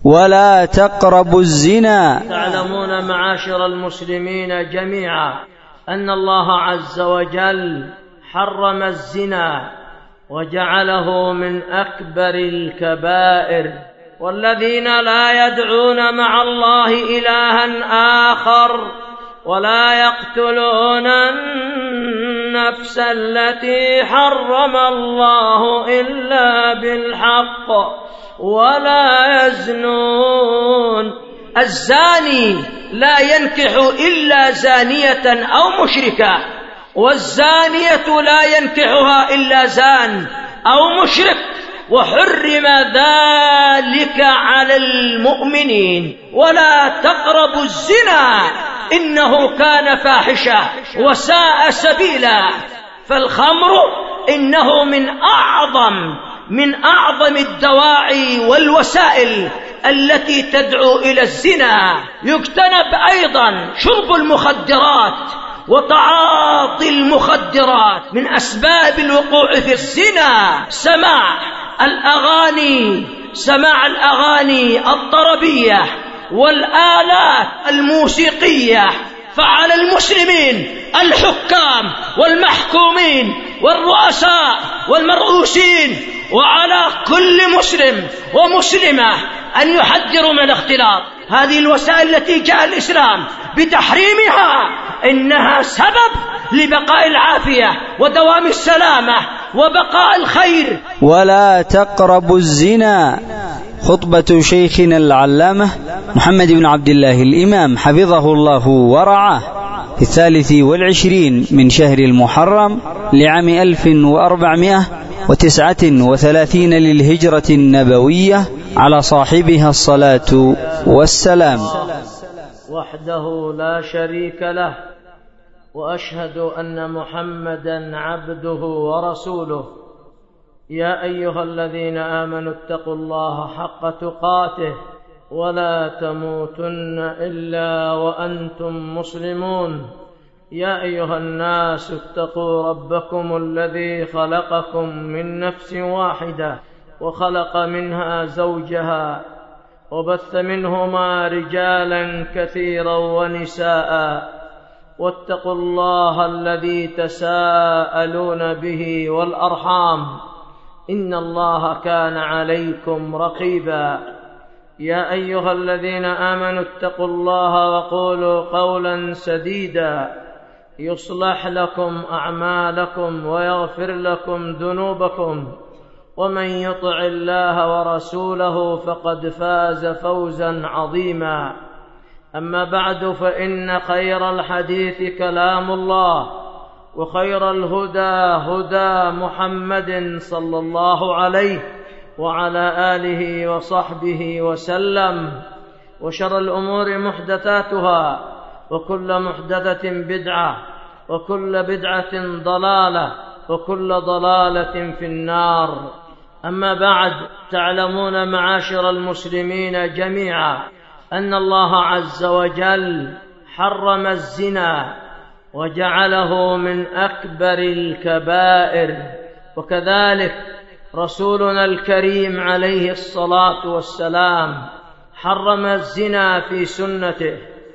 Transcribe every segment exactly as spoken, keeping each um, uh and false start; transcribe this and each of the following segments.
ولا تقربوا الزنا. تعلمون معاشر المسلمين جميعا أن الله عز وجل حرم الزنا وجعله من أكبر الكبائر، والذين لا يدعون مع الله إلها آخر ولا يقتلون النفس التي حرم الله إلا بالحق ولا يزنون. الزاني لا ينكح إلا زانية أو مشركة، والزانية لا ينكحها إلا زان أو مشرك، وحرم ذلك على المؤمنين. ولا تقربوا الزنا إنه كان فاحشة وساء سبيلا. فالخمر إنه من أعظم من أعظم الدواعي والوسائل التي تدعو إلى الزنا. يجتنب أيضا شرب المخدرات وتعاطي المخدرات. من أسباب الوقوع في الزنا سماع الأغاني سماع الأغاني الطربية والآلات الموسيقية. فعلى المسلمين الحكام والمحكومين والرؤساء والمرؤوسين وعلى كل مسلم ومسلمة أن يحذروا من الاختلاط. هذه الوسائل التي جاء الإسلام بتحريمها إنها سبب لبقاء العافية ودوام السلامة وبقاء الخير. ولا تقربوا الزنا. خطبة شيخنا العلامة محمد بن عبد الله الإمام حفظه الله ورعاه في الثالث والعشرين من شهر المحرم لعام ألف وأربعمائة وتسعة وثلاثين للهجرة النبوية، على صاحبها الصلاة والسلام. وحده لا شريك له، وأشهد أن محمدا عبده ورسوله. يا أيها الذين آمنوا اتقوا الله حق تقاته ولا تموتن إلا وأنتم مسلمون. يا أيها الناس اتقوا ربكم الذي خلقكم من نفس واحدة وخلق منها زوجها وبث منهما رجالا كثيرا ونساء، واتقوا الله الذي تساءلون به والأرحام إن الله كان عليكم رقيبا. يا أيها الذين آمنوا اتقوا الله وقولوا قولا سديدا يصلح لكم أعمالكم ويغفر لكم ذنوبكم، ومن يطع الله ورسوله فقد فاز فوزا عظيما. أما بعد، فإن خير الحديث كلام الله، وخير الهدى هدى محمد صلى الله عليه وعلى آله وصحبه وسلم. وشر الأمور محدثاتها، وكل محدثة بدعة، وكل بدعة ضلالة، وكل ضلالة في النار. أما بعد، تعلمون معاشر المسلمين جميعا أن الله عز وجل حرم الزنا وجعله من أكبر الكبائر، وكذلك رسولنا الكريم عليه الصلاة والسلام حرم الزنا في سنته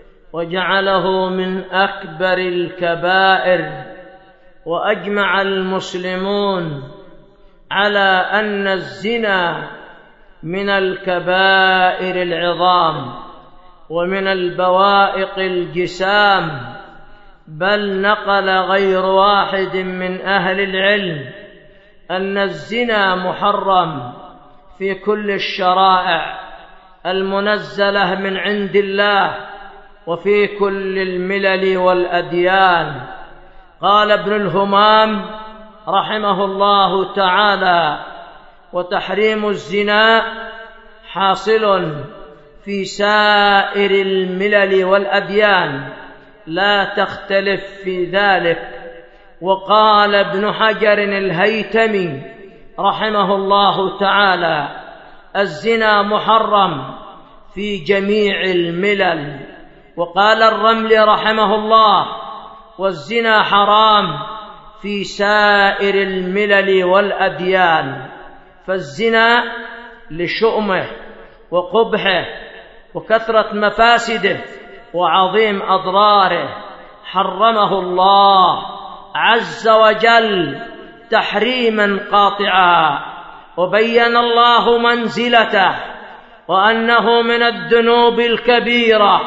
وجعله من أكبر الكبائر. وأجمع المسلمون على أن الزنا من الكبائر العظام ومن البوائق الجسام، بل نقل غير واحد من أهل العلم أن الزنا محرم في كل الشرائع المنزلة من عند الله وفي كل الملل والأديان. قال ابن الهمام رحمه الله تعالى: وتحريم الزنا حاصل في سائر الملل والأديان، لا تختلف في ذلك. وقال ابن حجر الهيتمي رحمه الله تعالى: الزنا محرم في جميع الملل. وقال الرمل رحمه الله: والزنا حرام في سائر الملل والأديان. فالزنا لشؤمه وقبحه وكثرة مفاسده وعظيم أضراره حرمه الله عز وجل تحريما قاطعا، وبين الله منزلته وأنه من الذنوب الكبيرة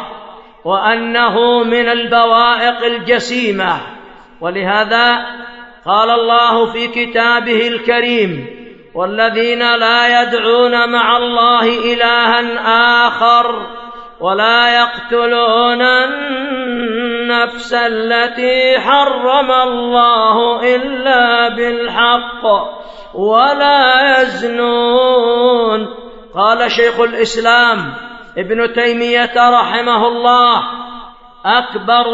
وأنه من البوائق الجسيمة. ولهذا قال الله في كتابه الكريم: والذين لا يدعون مع الله إلها آخر ولا يقتلون النفس التي حرم الله إلا بالحق ولا يزنون. قال شيخ الإسلام ابن تيمية رحمه الله: أكبر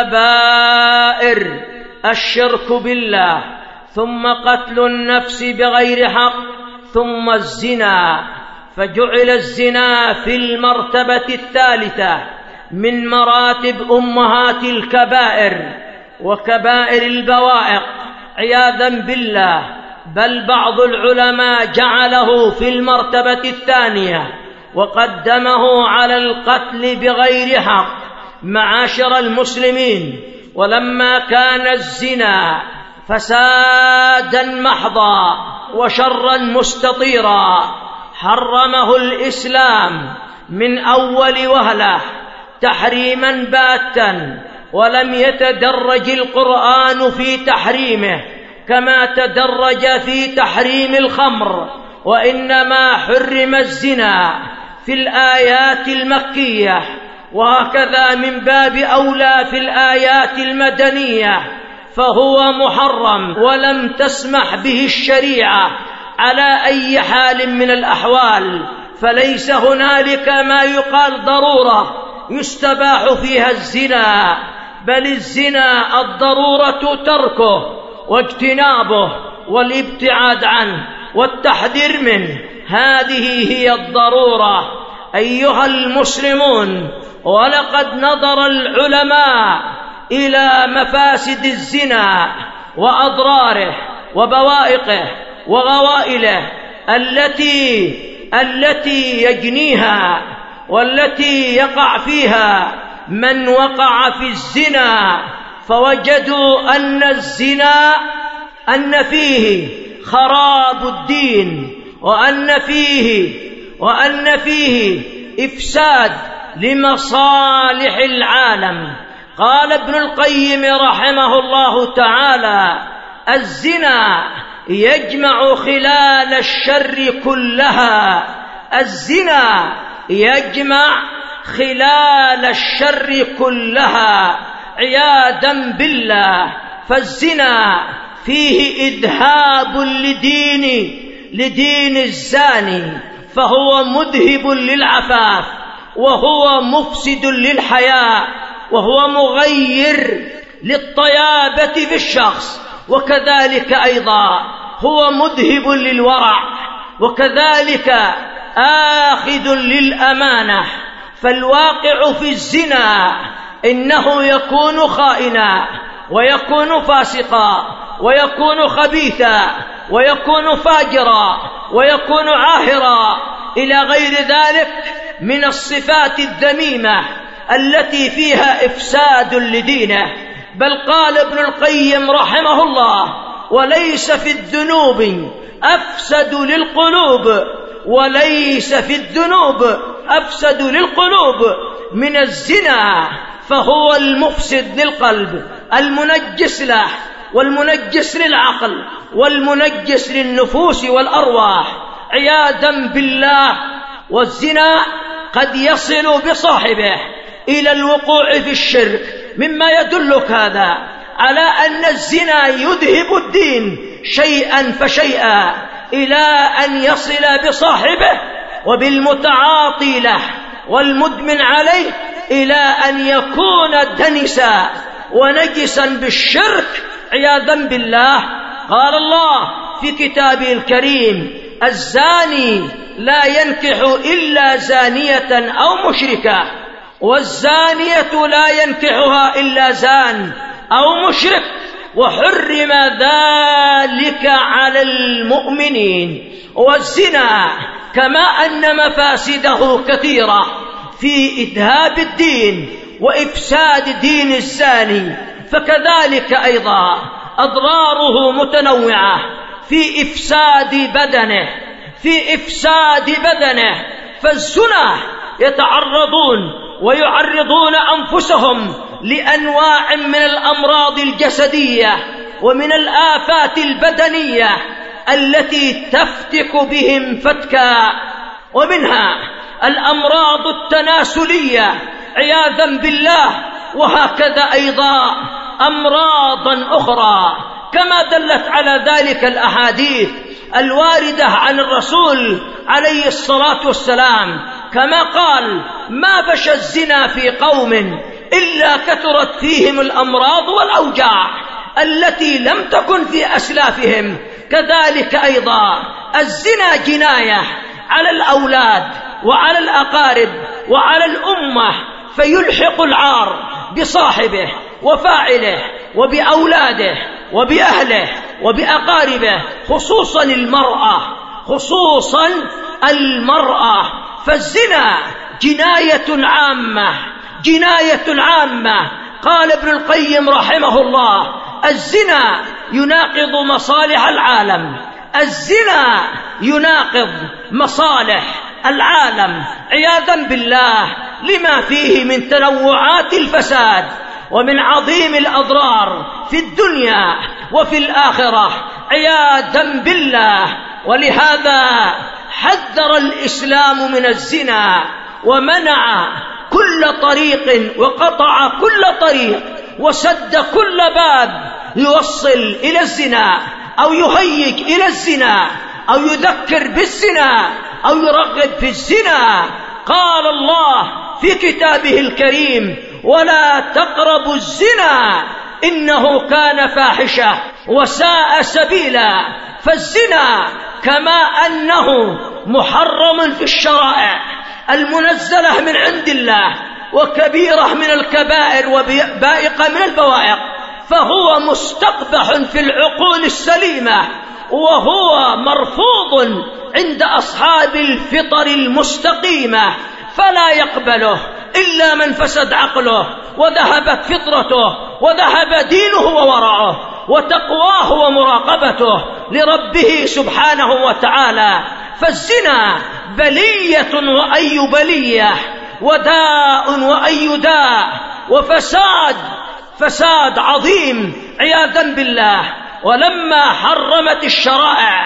الكبائر الشرك بالله، ثم قتل النفس بغير حق، ثم الزنا، فجعل الزنا في المرتبة الثالثة من مراتب أمهات الكبائر وكبائر البوائق عياذا بالله، بل بعض العلماء جعله في المرتبة الثانية وقدمه على القتل بغير حق. معاشر المسلمين، ولما كان الزنا فسادا محضا وشرا مستطيرا حرمه الإسلام من أول وهلة تحريما باتا، ولم يتدرج القرآن في تحريمه كما تدرج في تحريم الخمر، وإنما حرم الزنا في الآيات المكية، وهكذا من باب أولى في الآيات المدنية، فهو محرم ولم تسمح به الشريعة على أي حال من الأحوال. فليس هنالك ما يقال ضرورة يستباح فيها الزنا، بل الزنا الضرورة تركه واجتنابه والابتعاد عنه والتحذير منه، هذه هي الضرورة. أيها المسلمون، ولقد نظر العلماء إلى مفاسد الزنا وأضراره وبوائقه وغوائله التي التي يجنيها والتي يقع فيها من وقع في الزنا، فوجدوا أن الزنا أن فيه خراب الدين، وأن فيه وأن فيه إفساد لمصالح العالم. قال ابن القيم رحمه الله تعالى: الزنا يجمع خلال الشر كلها، الزنا يجمع خلال الشر كلها عياذا بالله. فالزنا فيه إذهاب لدين لدين الزاني، فهو مذهب للعفاف، وهو مفسد للحياء، وهو مغير للطيابة في الشخص، وكذلك أيضا هو مذهب للورع، وكذلك آخذ للأمانة. فالواقع في الزنا إنه يكون خائنا، ويكون فاسقا، ويكون خبيثا، ويكون فاجرا، ويكون عاهرا إلى غير ذلك من الصفات الذميمة التي فيها إفساد لدينه. بل قال ابن القيم رحمه الله: وليس في الذنوب أفسد للقلوب وليس في الذنوب أفسد للقلوب من الزنا، فهو المفسد للقلب، المنجس له، والمنجس للعقل، والمنجس للنفوس والأرواح عياذا بالله. والزنا قد يصل بصاحبه إلى الوقوع في الشرك، مما يدلك هذا على أن الزنا يذهب الدين شيئا فشيئا إلى أن يصل بصاحبه وبالمتعاطي له والمدمن عليه إلى أن يكون دنسا ونجسا بالشرك عياذا بالله. قال الله في كتابه الكريم: الزاني لا ينكح إلا زانية أو مشركة، والزانية لا ينكحها إلا زان أو مشرك، وحرم ذلك على المؤمنين. والزنا كما أن مفاسده كثيرة في إذهاب الدين وإفساد دين الزاني، فكذلك أيضا أضراره متنوعة في إفساد بدنه في إفساد بدنه فالزنا يتعرضون ويعرضون أنفسهم لأنواع من الأمراض الجسدية ومن الآفات البدنية التي تفتك بهم فتكا، ومنها الأمراض التناسلية عياذا بالله، وهكذا أيضا أمراضا أخرى كما دلت على ذلك الأحاديث الواردة عن الرسول عليه الصلاة والسلام، كما قال: ما بشى الزنا في قوم إلا كثرت فيهم الأمراض والأوجاع التي لم تكن في أسلافهم. كذلك أيضا الزنا جناية على الأولاد وعلى الأقارب وعلى الأمة، فيلحق العار بصاحبه وفاعله وبأولاده وبأهله وبأقاربه، خصوصا المرأة خصوصا المرأة فالزنا جناية عامة جناية عامة. قال ابن القيم رحمه الله: الزنا يناقض مصالح العالم الزنا يناقض مصالح العالم عياذا بالله، لما فيه من تنوعات الفساد ومن عظيم الأضرار في الدنيا وفي الآخرة عياذا بالله. ولهذا حذر الإسلام من الزنا ومنع كل طريق وقطع كل طريق وسد كل باب يوصل إلى الزنا أو يهيج إلى الزنا أو يذكر بالزنا أو يرغب في الزنا. قال الله في كتابه الكريم: ولا تقربوا الزنا إنه كان فاحشة وساء سبيلا. فالزنا كما أنه محرم في الشرائع المنزلة من عند الله وكبيرة من الكبائر وبائقة من البوائق، فهو مستقبح في العقول السليمة، وهو مرفوض عند أصحاب الفطر المستقيمة، فلا يقبله إلا من فسد عقله وذهبت فطرته وذهب دينه وورعه وتقواه ومراقبته لربه سبحانه وتعالى. فالزنا بلية وأي بلية، وداء وأي داء، وفساد فساد عظيم عياذا بالله. ولما حرمت الشرائع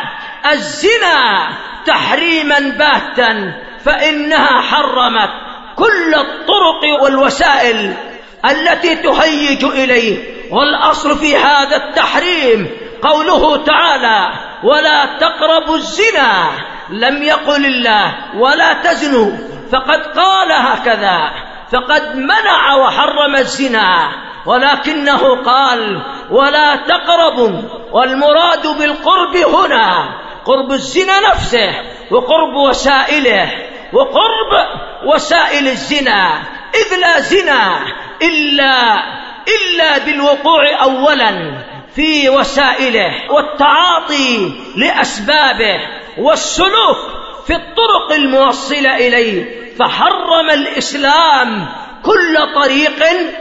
الزنا تحريما باتا فإنها حرمت كل الطرق والوسائل التي تهيج إليه، والأصل في هذا التحريم قوله تعالى: ولا تقربوا الزنا. لم يقل الله ولا تزنوا، فقد قال هكذا، فقد منع وحرم الزنا، ولكنه قال: ولا تقربوا، والمراد بالقرب هنا قرب الزنا نفسه وقرب وسائله وقرب وسائل الزنا، إذ لا زنا إلا إلا بالوقوع أولا في وسائله والتعاطي لأسبابه والسلوك في الطرق الموصلة إليه. فحرم الإسلام كل طريق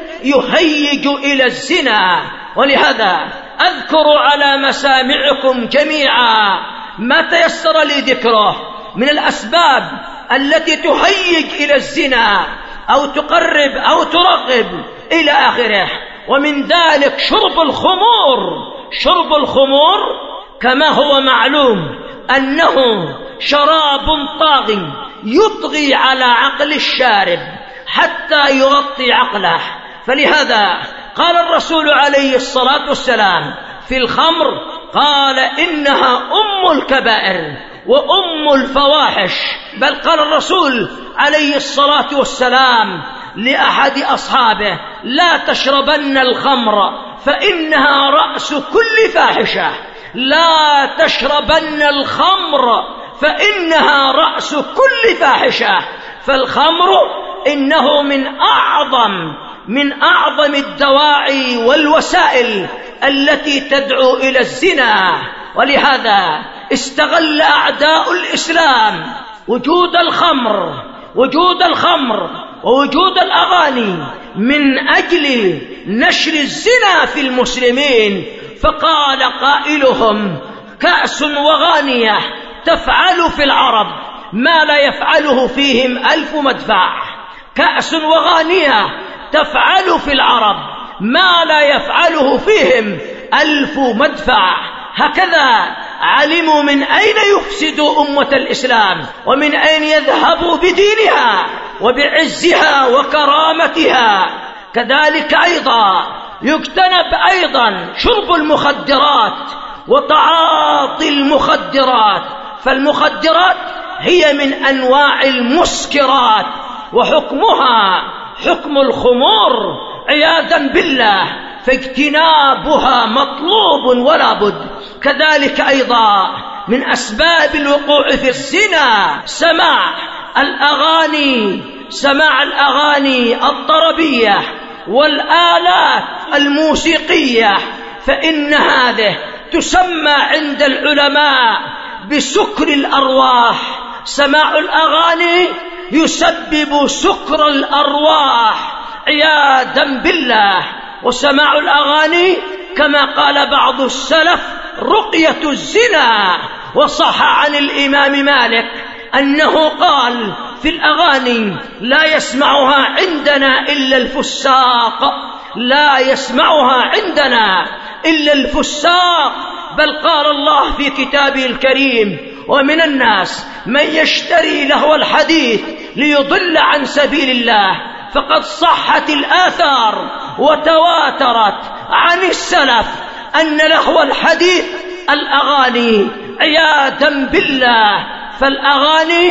يهيج إلى الزنا. ولهذا أذكر على مسامعكم جميعا ما تيسر لي ذكره من الأسباب التي تهيج إلى الزنا أو تقرب أو ترغب إلى آخره. ومن ذلك شرب الخمور. شرب الخمور كما هو معلوم أنه شراب طاغي يطغي على عقل الشارب حتى يغطي عقله. فلهذا قال الرسول عليه الصلاة والسلام في الخمر: قال: إنها أم الكبائر وأم الفواحش. بل قال الرسول عليه الصلاة والسلام لأحد أصحابه: لا تشربن الخمر فإنها رأس كل فاحشة. لا تشربن الخمر فإنها رأس كل فاحشة. فالخمر إنه من أعظم من أعظم الدواعي والوسائل التي تدعو إلى الزنا. ولهذا استغل أعداء الإسلام وجود الخمر وجود الخمر ووجود الأغاني من أجل نشر الزنا في المسلمين، فقال قائلهم: كأس وغانية تفعل في العرب ما لا يفعله فيهم ألف مدفع. كأس وغانية تفعل في العرب ما لا يفعله فيهم ألف مدفع. هكذا علموا من أين يفسدوا أمة الإسلام ومن أين يذهبوا بدينها وبعزها وكرامتها. كذلك أيضا يجتنب أيضا شرب المخدرات وتعاطي المخدرات، فالمخدرات هي من أنواع المسكرات وحكمها حكم الخمور عياذا بالله، فاجتنابها مطلوب ولا بد. كذلك أيضا من أسباب الوقوع في الزنا سماع الأغاني سماع الأغاني الطربية والآلات الموسيقية، فإن هذه تسمى عند العلماء بسكر الأرواح. سماع الأغاني يسبب سكر الأرواح عياذا بالله. وسماع الأغاني كما قال بعض السلف رقية الزنا. وصح عن الإمام مالك أنه قال في الأغاني: لا يسمعها عندنا إلا الفساق، لا يسمعها عندنا إلا الفساق. بل قال الله في كتابه الكريم: ومن الناس من يشتري لهو الحديث ليضل عن سبيل الله. فقد صحت الآثار وتواترت عن السلف أن لهو الحديث الأغاني عياذا بالله. فالأغاني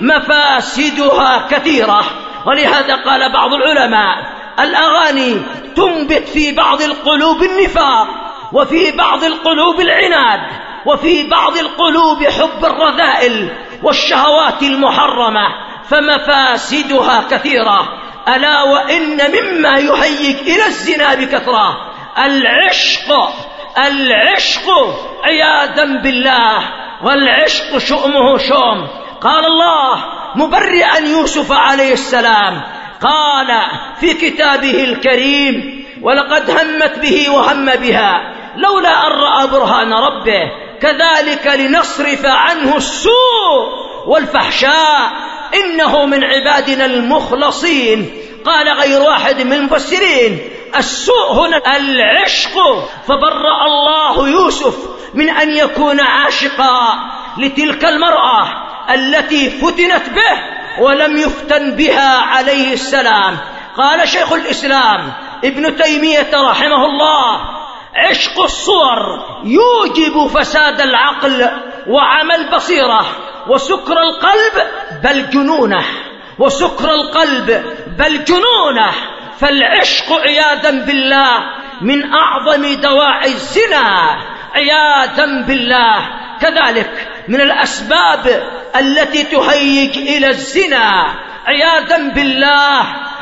مفاسدها كثيرة، ولهذا قال بعض العلماء: الأغاني تنبت في بعض القلوب النفاق، وفي بعض القلوب العناد، وفي بعض القلوب حب الرذائل والشهوات المحرمة، فمفاسدها كثيرة. ألا وإن مما يهيج إلى الزنا بكثرة العشق العشق عياذا بالله. والعشق شؤمه شؤم. قال الله مبرئا يوسف عليه السلام، قال في كتابه الكريم: ولقد همت به وهم بها لولا أن رأى برهان ربه كذلك لنصرف عنه السوء والفحشاء إنه من عبادنا المخلصين. قال غير واحد من المفسرين: السوء هنا العشق، فبرأ الله يوسف من أن يكون عاشقا لتلك المرأة التي فتنت به ولم يفتن بها عليه السلام. قال شيخ الإسلام ابن تيمية رحمه الله: عشق الصور يوجب فساد العقل وعمى البصيرة وسكر القلب بل جنونه وسكر القلب بل جنونه. فالعشق عياذا بالله من أعظم دواعي الزنا عياذا بالله. كذلك من الأسباب التي تهيج إلى الزنا عياذا بالله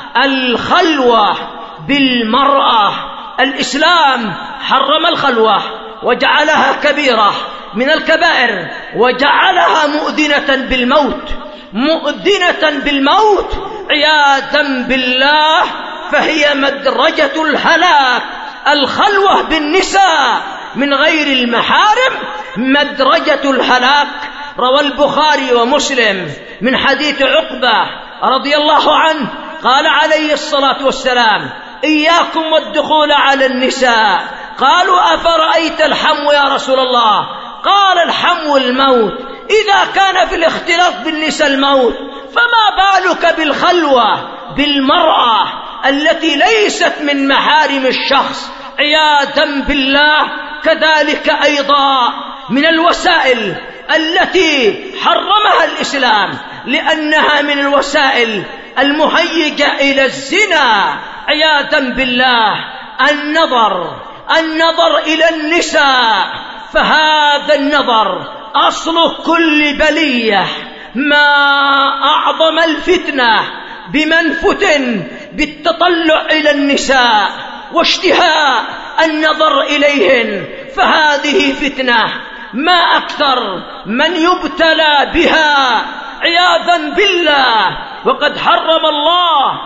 الخلوة بالمرأة. الإسلام حرم الخلوة وجعلها كبيرة من الكبائر، وجعلها مؤذنة بالموت مؤذنة بالموت عياذا بالله، فهي مدرجة الهلاك. الخلوة بالنساء من غير المحارم مدرجة الهلاك. روى البخاري ومسلم من حديث عقبة رضي الله عنه قال عليه الصلاة والسلام: إياكم والدخول على النساء. قالوا: أفرأيت الحمو يا رسول الله؟ قال: الحمو الموت. إذا كان في الاختلاط بالنساء الموت، فما بالك بالخلوة بالمرأة التي ليست من محارم الشخص عياذا بالله. كذلك أيضا من الوسائل التي حرمها الإسلام لأنها من الوسائل المهيجة إلى الزنا عياذا بالله النظر النظر إلى النساء. فهذا النظر أصل كل بلية. ما أعظم الفتنة بمن فتن بالتطلع إلى النساء واشتهاء النظر إليهن، فهذه فتنة. ما أكثر من يبتلى بها عياذا بالله. وقد حرم الله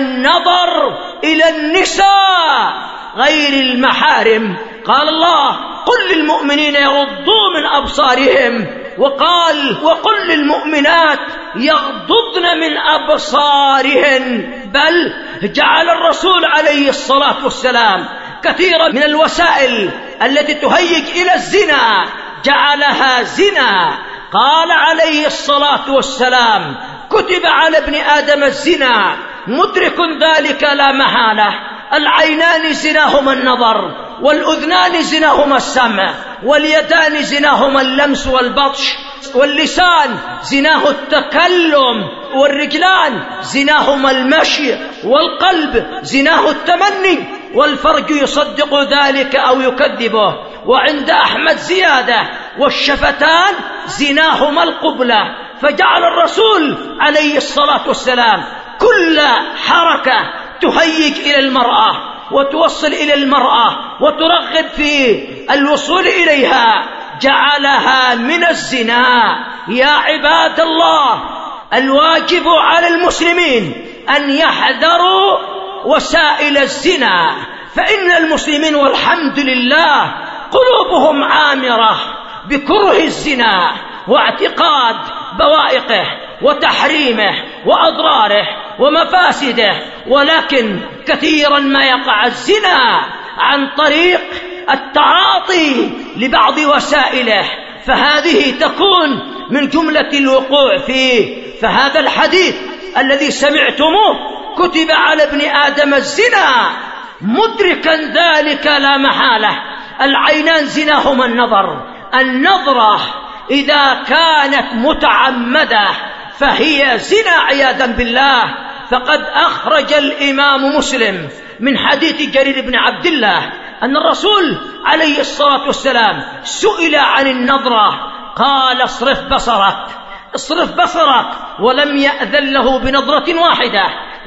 النظر إلى النساء غير المحارم. قال الله: قل للمؤمنين يغضوا من أبصارهم، وقال: وقل للمؤمنات يغضضن من أبصارهن. بل جعل الرسول عليه الصلاة والسلام كثيرا من الوسائل التي تهيج إلى الزنا جعلها زنا. قال عليه الصلاة والسلام: كتب على ابن آدم الزنا مدرك ذلك لا محالة. العينان زناهما النظر، والأذنان زناهما السمع، واليدان زناهما اللمس والبطش، واللسان زناه التكلم، والرجلان زناهما المشي، والقلب زناه التمني، والفرج يصدق ذلك أو يكذبه. وعند أحمد زيادة: والشفتان زناهما القبلة. فجعل الرسول عليه الصلاة والسلام كل حركة تهيج إلى المرأة وتوصل إلى المرأة وترغب في الوصول إليها جعلها من الزنا. يا عباد الله، الواجب على المسلمين أن يحذروا وسائل الزنا، فإن المسلمين والحمد لله قلوبهم عامرة بكره الزنا واعتقاد بوائقه وتحريمه وأضراره ومفاسده، ولكن كثيرا ما يقع الزنا عن طريق التعاطي لبعض وسائله، فهذه تكون من جملة الوقوع فيه. فهذا الحديث الذي سمعتموه: كتب على ابن آدم الزنا مدركا ذلك لا محالة. العينان زناهما النظر. النظرة إذا كانت متعمدة فهي زنا عياذا بالله. فقد أخرج الإمام مسلم من حديث جرير بن عبد الله أن الرسول عليه الصلاة والسلام سئل عن النظرة قال: اصرف بصرك، اصرف بصرك، ولم يأذن له بنظرة واحدة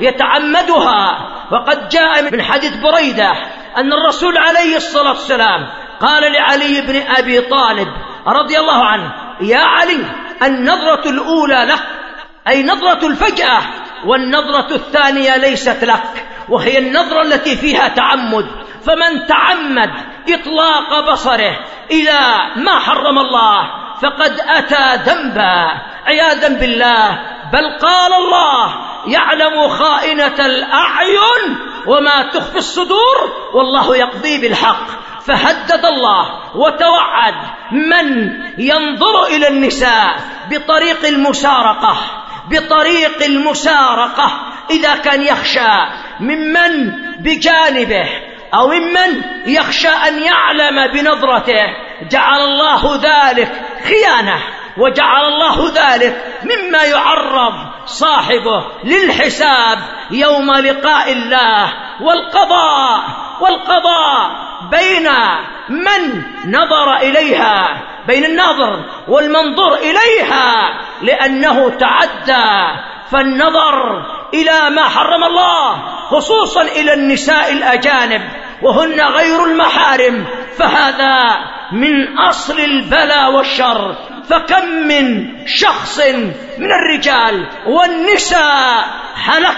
يتعمدها. وقد جاء من حديث بريدة أن الرسول عليه الصلاة والسلام قال لعلي بن أبي طالب رضي الله عنه: يا علي، النظرة الأولى لك، أي نظرة الفجأة، والنظرة الثانية ليست لك، وهي النظرة التي فيها تعمد. فمن تعمد إطلاق بصره إلى ما حرم الله فقد أتى ذنبا عياذا بالله. بل قال الله: يعلم خائنة الأعين وما تخفي الصدور والله يقضي بالحق. فهدد الله وتوعد من ينظر إلى النساء بطريق المسارقة، بطريق المسارقة إذا كان يخشى ممن بجانبه أو ممن يخشى أن يعلم بنظرته، جعل الله ذلك خيانة، وجعل الله ذلك مما يعرض صاحبه للحساب يوم لقاء الله والقضاء والقضاء بين من نظر إليها، بين الناظر والمنظور إليها، لأنه تعدى. فالنظر إلى ما حرم الله خصوصا إلى النساء الأجانب وهن غير المحارم، فهذا من أصل البلاء والشر. فكم من شخص من الرجال والنساء هلك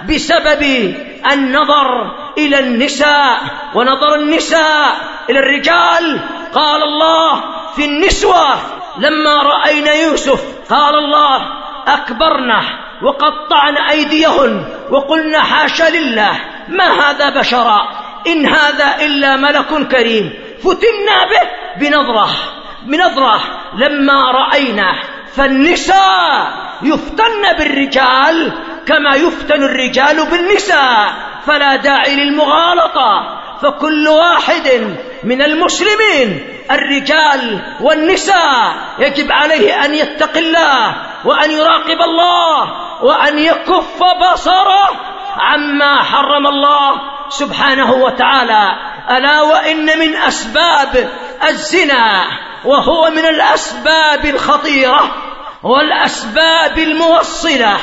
بسبب النظر إلى النساء ونظر النساء إلى الرجال. قال الله في النسوة لما رأينا يوسف قال الله: أكبرنا وقطعن أيديهن وقلنا حاشا لله ما هذا بشرا إن هذا إلا ملك كريم. فتنا به بنظرة بنظرة لما رأينا. فالنساء يفتن بالرجال كما يفتن الرجال بالنساء، فلا داعي للمغالطة. فكل واحد من المسلمين الرجال والنساء يجب عليه أن يتقي الله وأن يراقب الله وأن يكف بصره عما حرم الله سبحانه وتعالى. ألا وإن من أسباب الزنا، وهو من الأسباب الخطيرة والأسباب الموصلة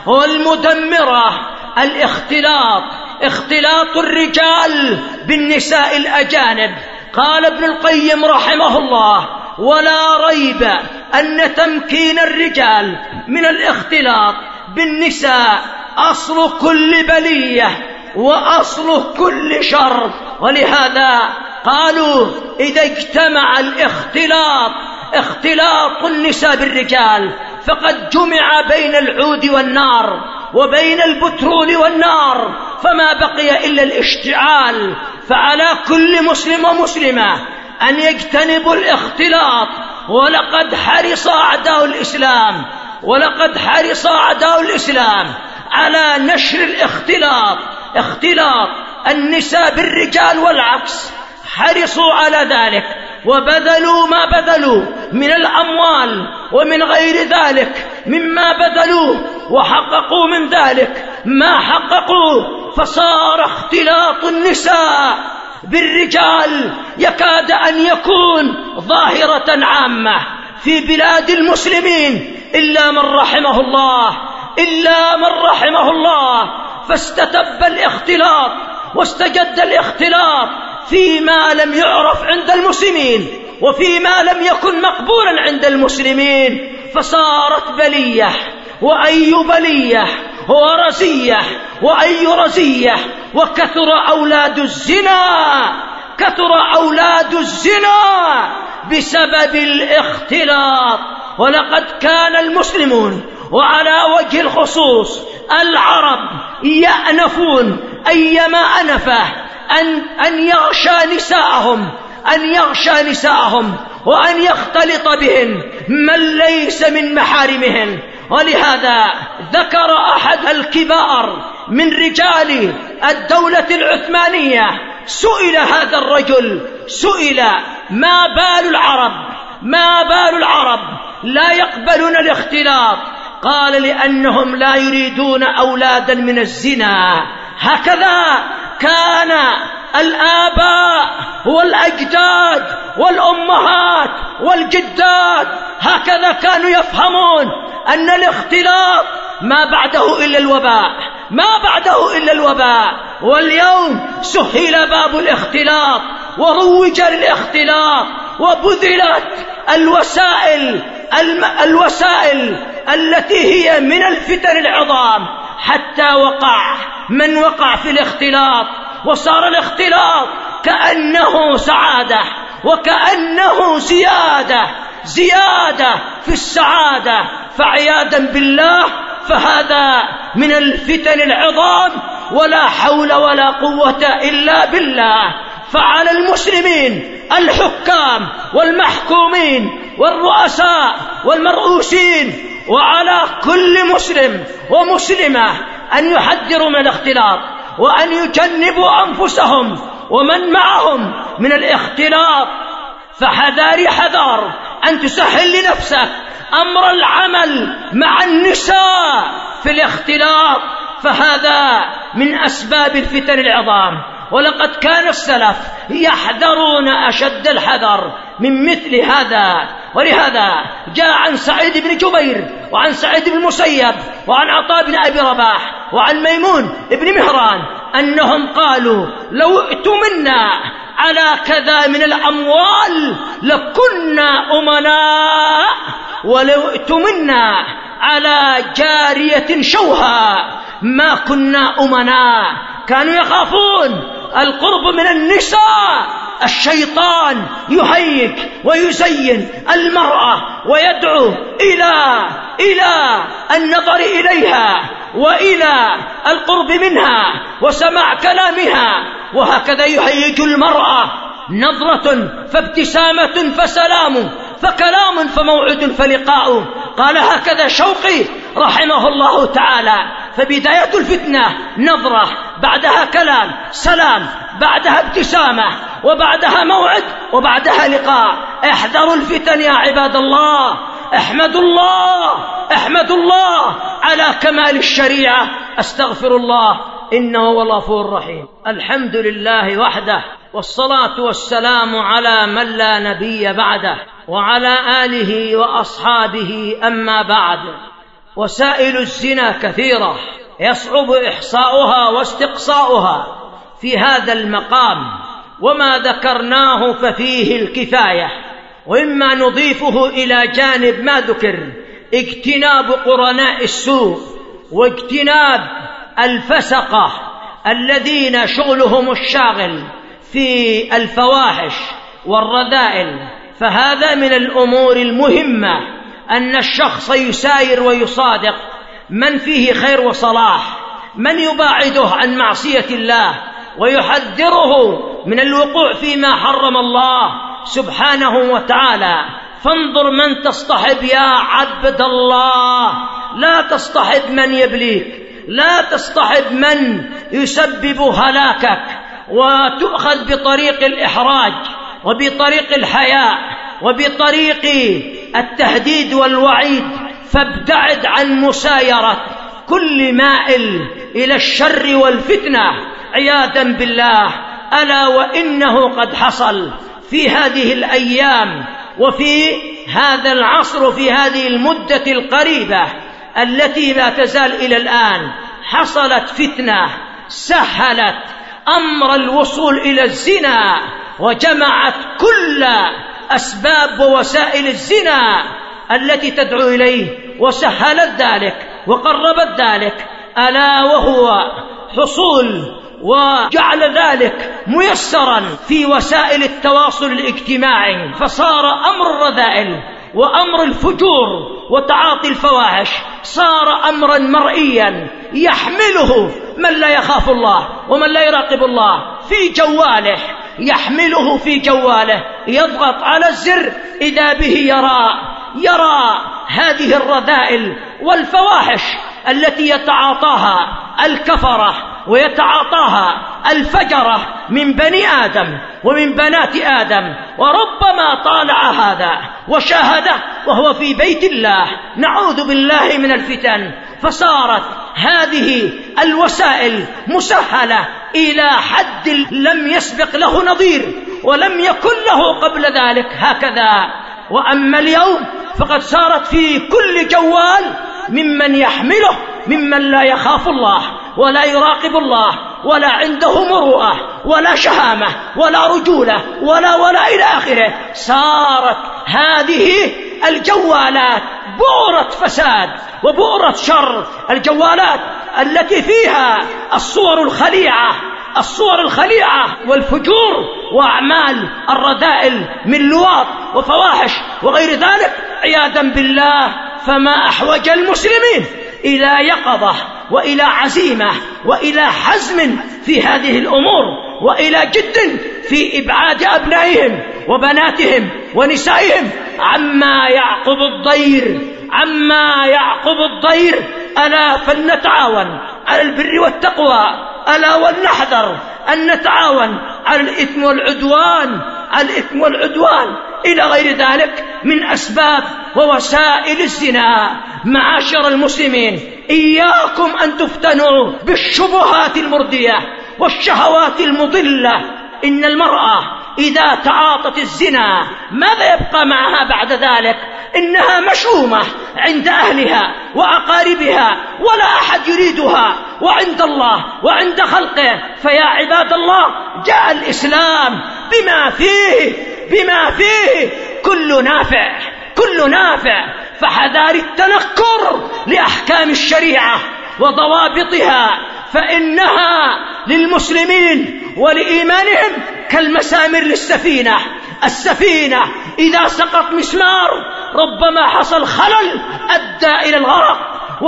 والمدمرة، الاختلاط، اختلاط الرجال بالنساء الأجانب. قال ابن القيم رحمه الله: ولا ريب أن تمكين الرجال من الاختلاط بالنساء أصل كل بلية وأصل كل شر. ولهذا قالوا إذا اجتمع الاختلاط اختلاط النساء بالرجال فقد جمع بين العود والنار وبين البترول والنار، فما بقي إلا الاشتعال. فعلى كل مسلم ومسلمة أن يجتنبوا الاختلاط. ولقد حرص أعداء الإسلام ولقد حرص أعداء الإسلام على نشر الاختلاط، اختلاط النساء بالرجال والعكس، حرصوا على ذلك وبذلوا ما بذلوا من الأموال ومن غير ذلك مما بذلوه، وحققوا من ذلك ما حققوا، فصار اختلاط النساء بالرجال يكاد أن يكون ظاهرة عامة في بلاد المسلمين إلا من رحمه الله إلا من رحمه الله فاستتب الاختلاط واستجد الاختلاط فيما لم يعرف عند المسلمين وفيما لم يكن مقبولا عند المسلمين، فصارت بلية وأي بلية ورزية وأي رزية. وكثر أولاد الزنا كثر أولاد الزنا بسبب الاختلاط. ولقد كان المسلمون وعلى وجه الخصوص العرب يأنفون أيما أنفه أن, أن يغشى نساءهم أن يغشى نساءهم وأن يختلط بهن من ليس من محارمهن. ولهذا ذكر أحد الكبار من رجال الدولة العثمانية، سئل هذا الرجل سئل ما بال العرب ما بال العرب لا يقبلون الاختلاط؟ قال لأنهم لا يريدون أولادا من الزنا. هكذا كان الآباء والأجداد والأمهات والجدات، هكذا كانوا يفهمون أن الاختلاط ما بعده إلا الوباء ما بعده إلا الوباء. واليوم سهل باب الاختلاط وروج للاختلاط وبذلت الوسائل الوسائل التي هي من الفتن العظام، حتى وقع من وقع في الاختلاط، وصار الاختلاط كأنه سعادة وكأنه زيادة زيادة في السعادة. فعياذا بالله فهذا من الفتن العظام، ولا حول ولا قوة إلا بالله. فعلى المسلمين الحكام والمحكومين والرؤساء والمرؤوسين وعلى كل مسلم ومسلمة أن يحذروا من الاختلاط وأن يجنبوا أنفسهم ومن معهم من الاختلاط. فحذاري حذار أن تسهل لنفسك أمر العمل مع النساء في الاختلاط، فهذا من أسباب الفتن العظام. ولقد كان السلف يحذرون أشد الحذر من مثل هذا. ولهذا جاء عن سعيد بن جبير وعن سعيد بن المسيب وعن عطاء بن أبي رباح وعن ميمون بن مهران أنهم قالوا لو ائتمنا على كذا من الأموال لكنا أمناء، ولو ائتمنا على جارية شوها ما كنا أمناء. كانوا يخافون القرب من النساء. الشيطان يهيج ويزين المرأة ويدعو إلى إلى النظر إليها وإلى القرب منها وسماع كلامها، وهكذا يهيج المرأة نظرة فابتسامة فسلام فكلام فموعد فلقاء. قال هكذا شوقي رحمه الله تعالى. فبداية الفتنة نظرة، بعدها كلام، سلام، بعدها ابتسامة، وبعدها موعد، وبعدها لقاء. احذروا الفتن يا عباد الله. احمدوا الله احمدوا الله على كمال الشريعة. استغفر الله إنه هو الغفور الرحيم. الحمد لله وحده، والصلاة والسلام على من لا نبي بعده، وعلى آله وأصحابه. أما بعد، وسائل الزنا كثيرة يصعب إحصاؤها واستقصاؤها في هذا المقام، وما ذكرناه ففيه الكفاية. وإما نضيفه إلى جانب ما ذكر اجتناب قرناء السوء واجتناب الفسقة الذين شغلهم الشاغل في الفواحش والرذائل. فهذا من الأمور المهمة أن الشخص يساير ويصادق من فيه خير وصلاح، من يباعده عن معصية الله ويحذره من الوقوع فيما حرم الله سبحانه وتعالى. فانظر من تصطحب يا عبد الله، لا تصطحب من يبليك، لا تصطحب من يسبب هلاكك وتؤخذ بطريق الإحراج وبطريق الحياء وبطريق التهديد والوعيد. فابتعد عن مسايرة كل مائل إلى الشر والفتنة عياذا بالله. ألا وإنه قد حصل في هذه الأيام وفي هذا العصر في هذه المدة القريبة التي لا تزال إلى الآن، حصلت فتنة سهلت أمر الوصول إلى الزنا وجمعت كل أسباب ووسائل الزنا التي تدعو إليه وسهلت ذلك وقربت ذلك، ألا وهو حصول وجعل ذلك ميسرا في وسائل التواصل الاجتماعي. فصار أمر الرذائل وأمر الفجور وتعاطي الفواحش صار أمرا مرئيا يحمله من لا يخاف الله ومن لا يراقب الله في جواله، يحمله في جواله، يضغط على الزر إذا به يرى يرى هذه الرذائل والفواحش التي يتعاطاها الكفرة ويتعاطاها الفجرة من بني آدم ومن بنات آدم. وربما طالع هذا وشاهده وهو في بيت الله، نعوذ بالله من الفتن. فصارت هذه الوسائل مسهلة إلى حد لم يسبق له نظير ولم يكن له قبل ذلك هكذا. وأما اليوم فقد صارت في كل جوال ممن يحمله ممن لا يخاف الله ولا يراقب الله ولا عنده مروءة ولا شهامة ولا رجولة ولا ولا إلى آخره. صارت هذه الجوالات بؤرة فساد وبؤرة شر، الجوالات التي فيها الصور الخليعة الصور الخليعة والفجور وأعمال الرذائل من لواط وفواحش وغير ذلك عياذا بالله. فما أحوج المسلمين إلى يقظة وإلى عزيمة وإلى حزم في هذه الأمور وإلى جد في إبعاد أبنائهم وبناتهم ونسائهم عما يعقب الضير عما يعقب الضير. ألا فلنتعاون على البر والتقوى، ألا ولنحذر أن نتعاون على الإثم والعدوان على الإثم والعدوان إلى غير ذلك من أسباب ووسائل الزنا. معاشر المسلمين، إياكم أن تفتنوا بالشبهات المردية والشهوات المضلة. إن المرأة إذا تعاطت الزنا ماذا يبقى معها بعد ذلك؟ إنها مشؤومة عند أهلها وأقاربها ولا أحد يريدها، وعند الله وعند خلقه. فيا عباد الله، جاء الإسلام بما فيه بما فيه كل نافع كل نافع. فحذار التنكر لأحكام الشريعة وضوابطها، فإنها للمسلمين ولإيمانهم كالمسامر للسفينة. السفينة إذا سقط مسمار ربما حصل خلل أدى إلى الغرق.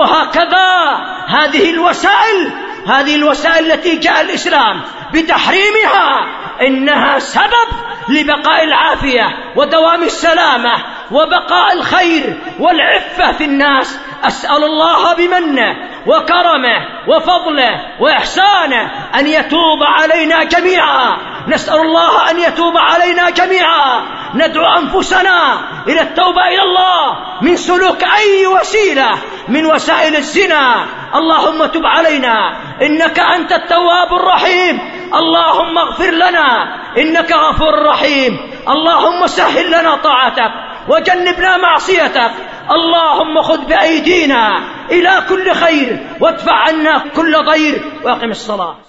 وهكذا هذه الوسائل هذه الوسائل التي جاء الإسلام بتحريمها إنها سبب لبقاء العافية ودوام السلامة وبقاء الخير والعفة في الناس. أسأل الله بمنه وكرمه وفضله وإحسانه أن يتوب علينا جميعا. نسأل الله أن يتوب علينا جميعا. ندعو أنفسنا إلى التوبة إلى الله من سلوك أي وسيلة من وسائل الزنا. اللهم تب علينا إنك أنت التواب الرحيم. اللهم اغفر لنا إنك غفور رحيم. اللهم سهل لنا طاعتك وجنبنا معصيتك. اللهم خذ بأيدينا إلى كل خير وادفع عنا كل ضير. وأقم الصلاة.